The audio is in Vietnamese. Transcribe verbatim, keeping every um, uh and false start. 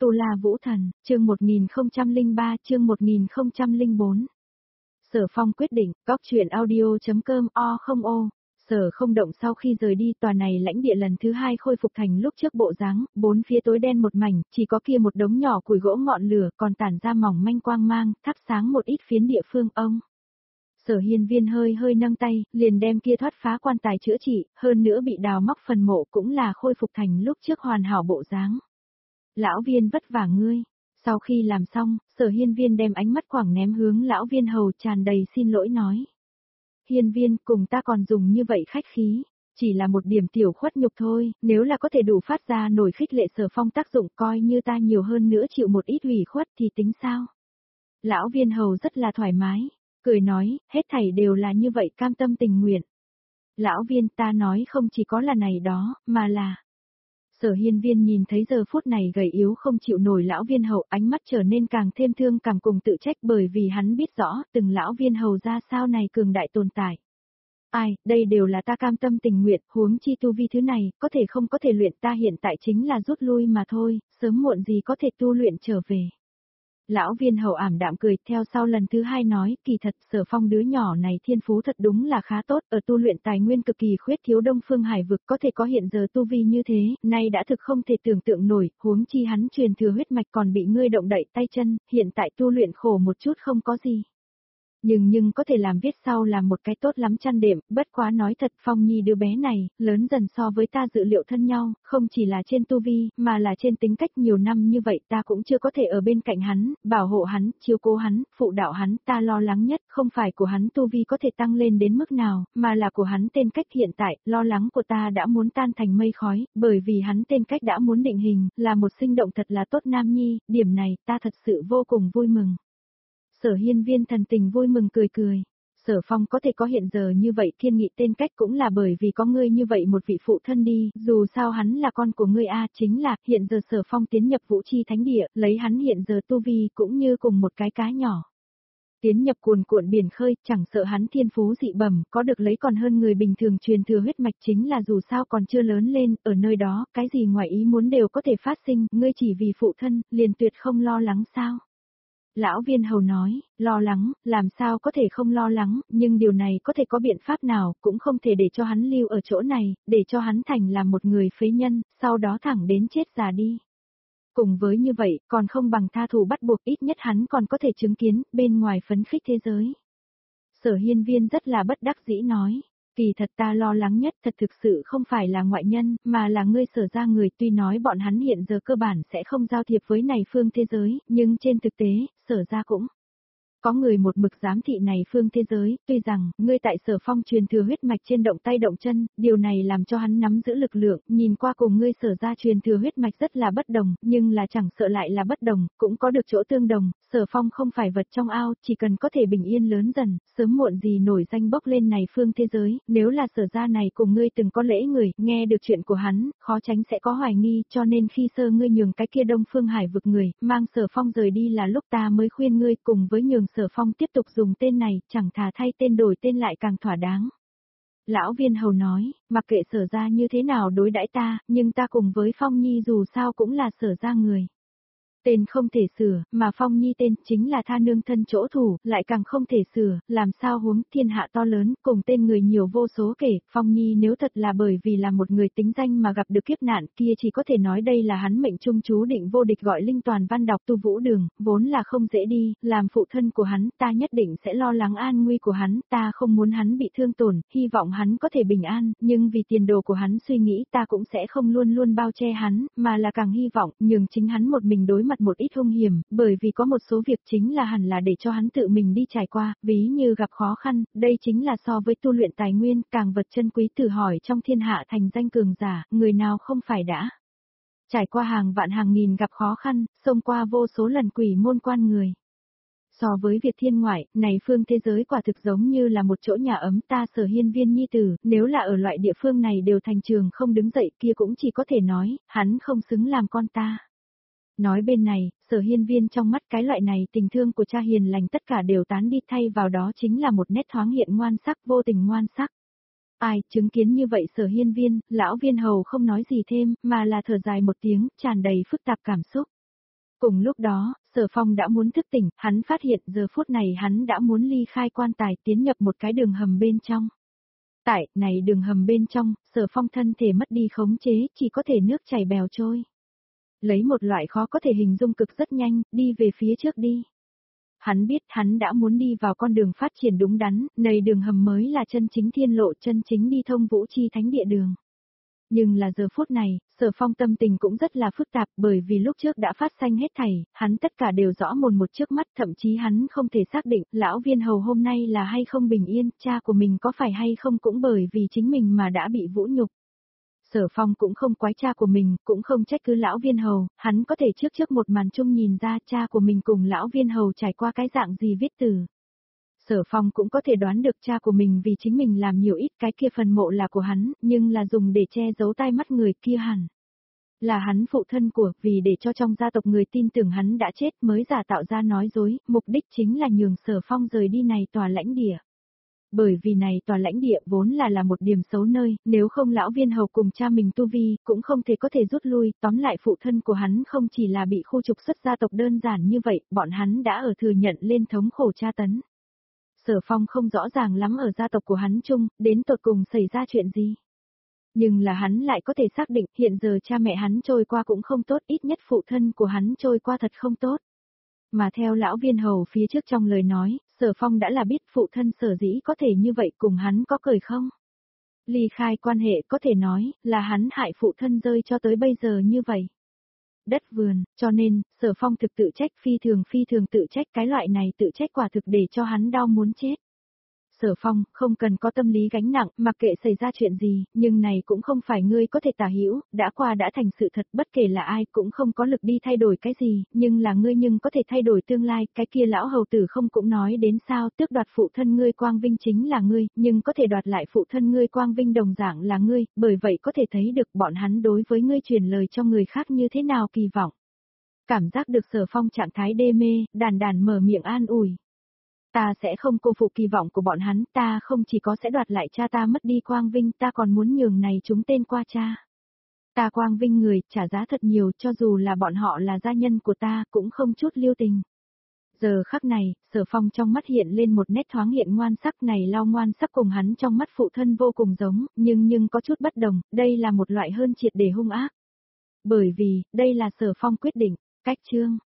Tu La Vũ Thần, chương một nghìn không trăm lẻ ba, chương một nghìn không trăm lẻ bốn. Sở Phong quyết định, góc truyện audio.com o không ô. Sở Không Động sau khi rời đi, tòa này lãnh địa lần thứ hai khôi phục thành lúc trước bộ dáng, bốn phía tối đen một mảnh, chỉ có kia một đống nhỏ củi gỗ ngọn lửa còn tản ra mỏng manh quang mang, thắp sáng một ít phiến địa phương ông. Sở Hiên Viên hơi hơi nâng tay, liền đem kia thoát phá quan tài chữa trị, hơn nữa bị đào móc phần mộ cũng là khôi phục thành lúc trước hoàn hảo bộ dáng. Lão Viên vất vả ngươi. Sau khi làm xong, Sở Hiên Viên đem ánh mắt quảng ném hướng Lão Viên hầu, tràn đầy xin lỗi nói. Hiên Viên, cùng ta còn dùng như vậy khách khí, chỉ là một điểm tiểu khuất nhục thôi, nếu là có thể đủ phát ra nổi khích lệ Sở Phong tác dụng, coi như ta nhiều hơn nữa chịu một ít ủy khuất thì tính sao? Lão Viên hầu rất là thoải mái, cười nói, hết thảy đều là như vậy, cam tâm tình nguyện. Lão Viên, ta nói không chỉ có là này đó, mà là... Sở Hiên Viên nhìn thấy giờ phút này gầy yếu không chịu nổi Lão Viên hầu, ánh mắt trở nên càng thêm thương cảm cùng tự trách, bởi vì hắn biết rõ từng Lão Viên hầu ra sao này cường đại tồn tại. Ai, đây đều là ta cam tâm tình nguyện, huống chi tu vi thứ này, có thể không có thể luyện, ta hiện tại chính là rút lui mà thôi, sớm muộn gì có thể tu luyện trở về. Lão Viên hầu ảm đạm cười, theo sau lần thứ hai nói, kỳ thật Sở Phong đứa nhỏ này thiên phú thật đúng là khá tốt, ở tu luyện tài nguyên cực kỳ khuyết thiếu, Đông Phương Hải vực có thể có hiện giờ tu vi như thế, nay đã thực không thể tưởng tượng nổi, huống chi hắn truyền thừa huyết mạch còn bị ngươi động đậy tay chân, hiện tại tu luyện khổ một chút không có gì. Nhưng nhưng có thể làm viết sau làm một cái tốt lắm chăn đệm, bất quá nói thật, Phong Nhi đứa bé này, lớn dần so với ta dự liệu thân nhau, không chỉ là trên tu vi, mà là trên tính cách, nhiều năm như vậy ta cũng chưa có thể ở bên cạnh hắn, bảo hộ hắn, chiếu cố hắn, phụ đạo hắn, ta lo lắng nhất, không phải của hắn tu vi có thể tăng lên đến mức nào, mà là của hắn tên cách hiện tại, lo lắng của ta đã muốn tan thành mây khói, bởi vì hắn tên cách đã muốn định hình, là một sinh động thật là tốt nam nhi, điểm này ta thật sự vô cùng vui mừng. Sở Hiên Viên thần tình vui mừng cười cười. Sở Phong có thể có hiện giờ như vậy thiên nghị tên cách cũng là bởi vì có ngươi như vậy một vị phụ thân đi, dù sao hắn là con của ngươi a, chính là hiện giờ Sở Phong tiến nhập Vũ Chi Thánh Địa, lấy hắn hiện giờ tu vi cũng như cùng một cái cá nhỏ. Tiến nhập cuồn cuộn biển khơi, chẳng sợ hắn thiên phú dị bẩm, có được lấy còn hơn người bình thường truyền thừa huyết mạch, chính là dù sao còn chưa lớn lên, ở nơi đó, cái gì ngoài ý muốn đều có thể phát sinh, ngươi chỉ vì phụ thân, liền tuyệt không lo lắng sao? Lão Viên hầu nói, lo lắng, làm sao có thể không lo lắng, nhưng điều này có thể có biện pháp nào, cũng không thể để cho hắn lưu ở chỗ này, để cho hắn thành làm một người phế nhân, sau đó thẳng đến chết già đi. Cùng với như vậy, còn không bằng tha thù bắt buộc, ít nhất hắn còn có thể chứng kiến, bên ngoài phấn khích thế giới. Sở Hiên Viên rất là bất đắc dĩ nói. Kỳ thật ta lo lắng nhất thật thực sự không phải là ngoại nhân, mà là ngươi Sở ra người, tuy nói bọn hắn hiện giờ cơ bản sẽ không giao thiệp với này phương thế giới, nhưng trên thực tế, Sở ra cũng có người một mực giám thị này phương thế giới, tuy rằng, ngươi tại Sở Phong truyền thừa huyết mạch trên động tay động chân, điều này làm cho hắn nắm giữ lực lượng, nhìn qua cùng ngươi Sở ra truyền thừa huyết mạch rất là bất đồng, nhưng là chẳng sợ lại là bất đồng, cũng có được chỗ tương đồng, Sở Phong không phải vật trong ao, chỉ cần có thể bình yên lớn dần, sớm muộn gì nổi danh bốc lên này phương thế giới, nếu là Sở ra này cùng ngươi từng có lễ người, nghe được chuyện của hắn, khó tránh sẽ có hoài nghi, cho nên khi sơ ngươi nhường cái kia Đông Phương Hải vực người, mang Sở Phong rời đi là lúc ta mới khuyên ngươi, cùng với nhường Sở Phong tiếp tục dùng tên này, chẳng thà thay tên đổi tên lại càng thỏa đáng. Lão Viên hầu nói, mặc kệ Sở ra như thế nào đối đãi ta, nhưng ta cùng với Phong Nhi dù sao cũng là Sở ra người. Tên không thể sửa, mà Phong Nhi tên chính là tha nương thân chỗ thủ, lại càng không thể sửa, làm sao huống thiên hạ to lớn, cùng tên người nhiều vô số kể, Phong Nhi nếu thật là bởi vì là một người tính danh mà gặp được kiếp nạn kia chỉ có thể nói đây là hắn mệnh trung chú định vô địch, gọi linh toàn văn đọc tu vũ đường, vốn là không dễ đi, làm phụ thân của hắn, ta nhất định sẽ lo lắng an nguy của hắn, ta không muốn hắn bị thương tổn, hy vọng hắn có thể bình an, nhưng vì tiền đồ của hắn suy nghĩ ta cũng sẽ không luôn luôn bao che hắn, mà là càng hy vọng, nhường chính hắn một mình đối mặt một ít hung hiểm, bởi vì có một số việc chính là hẳn là để cho hắn tự mình đi trải qua, ví như gặp khó khăn, đây chính là so với tu luyện tài nguyên, càng vật chân quý, thử hỏi trong thiên hạ thành danh cường giả, người nào không phải đã trải qua hàng vạn hàng nghìn gặp khó khăn, xông qua vô số lần quỷ môn quan người. So với việc thiên ngoại, này phương thế giới quả thực giống như là một chỗ nhà ấm, ta Sở Hiên Viên nhi tử, nếu là ở loại địa phương này đều thành trường không đứng dậy kia cũng chỉ có thể nói, hắn không xứng làm con ta. Nói bên này, Sở Hiên Viên trong mắt cái loại này tình thương của cha hiền lành tất cả đều tán đi, thay vào đó chính là một nét thoáng hiện ngoan sắc, vô tình ngoan sắc. Ai, chứng kiến như vậy Sở Hiên Viên, lão Viên hầu không nói gì thêm, mà là thở dài một tiếng, tràn đầy phức tạp cảm xúc. Cùng lúc đó, Sở Phong đã muốn thức tỉnh, hắn phát hiện giờ phút này hắn đã muốn ly khai quan tài tiến nhập một cái đường hầm bên trong. Tại này đường hầm bên trong, Sở Phong thân thể mất đi khống chế, chỉ có thể nước chảy bèo trôi. Lấy một loại khó có thể hình dung cực rất nhanh, đi về phía trước đi. Hắn biết hắn đã muốn đi vào con đường phát triển đúng đắn, này đường hầm mới là chân chính thiên lộ, chân chính đi thông vũ chi thánh địa đường. Nhưng là giờ phút này, Sở Phong tâm tình cũng rất là phức tạp bởi vì lúc trước đã phát sanh hết thảy, hắn tất cả đều rõ mồn một trước mắt, thậm chí hắn không thể xác định lão viên hầu hôm nay là hay không bình yên, cha của mình có phải hay không cũng bởi vì chính mình mà đã bị vũ nhục. Sở Phong cũng không quái cha của mình, cũng không trách cứ lão viên hầu, hắn có thể trước trước một màn chung nhìn ra cha của mình cùng lão viên hầu trải qua cái dạng gì viết từ. Sở Phong cũng có thể đoán được cha của mình vì chính mình làm nhiều ít cái kia phần mộ là của hắn, nhưng là dùng để che giấu tai mắt người kia hẳn. Là hắn phụ thân của, vì để cho trong gia tộc người tin tưởng hắn đã chết mới giả tạo ra nói dối, mục đích chính là nhường Sở Phong rời đi này tòa lãnh địa. Bởi vì này tòa lãnh địa vốn là là một điểm xấu nơi, nếu không lão viên hầu cùng cha mình tu vi, cũng không thể có thể rút lui, tóm lại phụ thân của hắn không chỉ là bị khu trục xuất gia tộc đơn giản như vậy, bọn hắn đã ở thừa nhận lên thống khổ tra tấn. Sở Phong không rõ ràng lắm ở gia tộc của hắn chung, đến tột cùng xảy ra chuyện gì. Nhưng là hắn lại có thể xác định hiện giờ cha mẹ hắn trôi qua cũng không tốt, ít nhất phụ thân của hắn trôi qua thật không tốt. Mà theo lão viên hầu phía trước trong lời nói, Sở Phong đã là biết phụ thân Sở dĩ có thể như vậy cùng hắn có cười không. Ly khai quan hệ có thể nói là hắn hại phụ thân rơi cho tới bây giờ như vậy. Đất vườn, cho nên, Sở Phong thực tự trách phi thường phi thường tự trách cái loại này tự trách quả thực để cho hắn đau muốn chết. Sở Phong, không cần có tâm lý gánh nặng, mặc kệ xảy ra chuyện gì, nhưng này cũng không phải ngươi có thể tả hữu, đã qua đã thành sự thật, bất kể là ai cũng không có lực đi thay đổi cái gì, nhưng là ngươi nhưng có thể thay đổi tương lai, cái kia lão hầu tử không cũng nói đến sao, tước đoạt phụ thân ngươi quang vinh chính là ngươi, nhưng có thể đoạt lại phụ thân ngươi quang vinh đồng dạng là ngươi, bởi vậy có thể thấy được bọn hắn đối với ngươi truyền lời cho người khác như thế nào kỳ vọng. Cảm giác được Sở Phong trạng thái đê mê, đàn đàn mở miệng an ủi. Ta sẽ không cô phụ kỳ vọng của bọn hắn, ta không chỉ có sẽ đoạt lại cha ta mất đi quang vinh, ta còn muốn nhường này chúng tên qua cha. Ta quang vinh người, trả giá thật nhiều, cho dù là bọn họ là gia nhân của ta, cũng không chút lưu tình. Giờ khắc này, Sở Phong trong mắt hiện lên một nét thoáng hiện ngoan sắc, này lao ngoan sắc cùng hắn trong mắt phụ thân vô cùng giống, nhưng nhưng có chút bất đồng, đây là một loại hơn triệt để hung ác. Bởi vì, đây là Sở Phong quyết định, cách chương.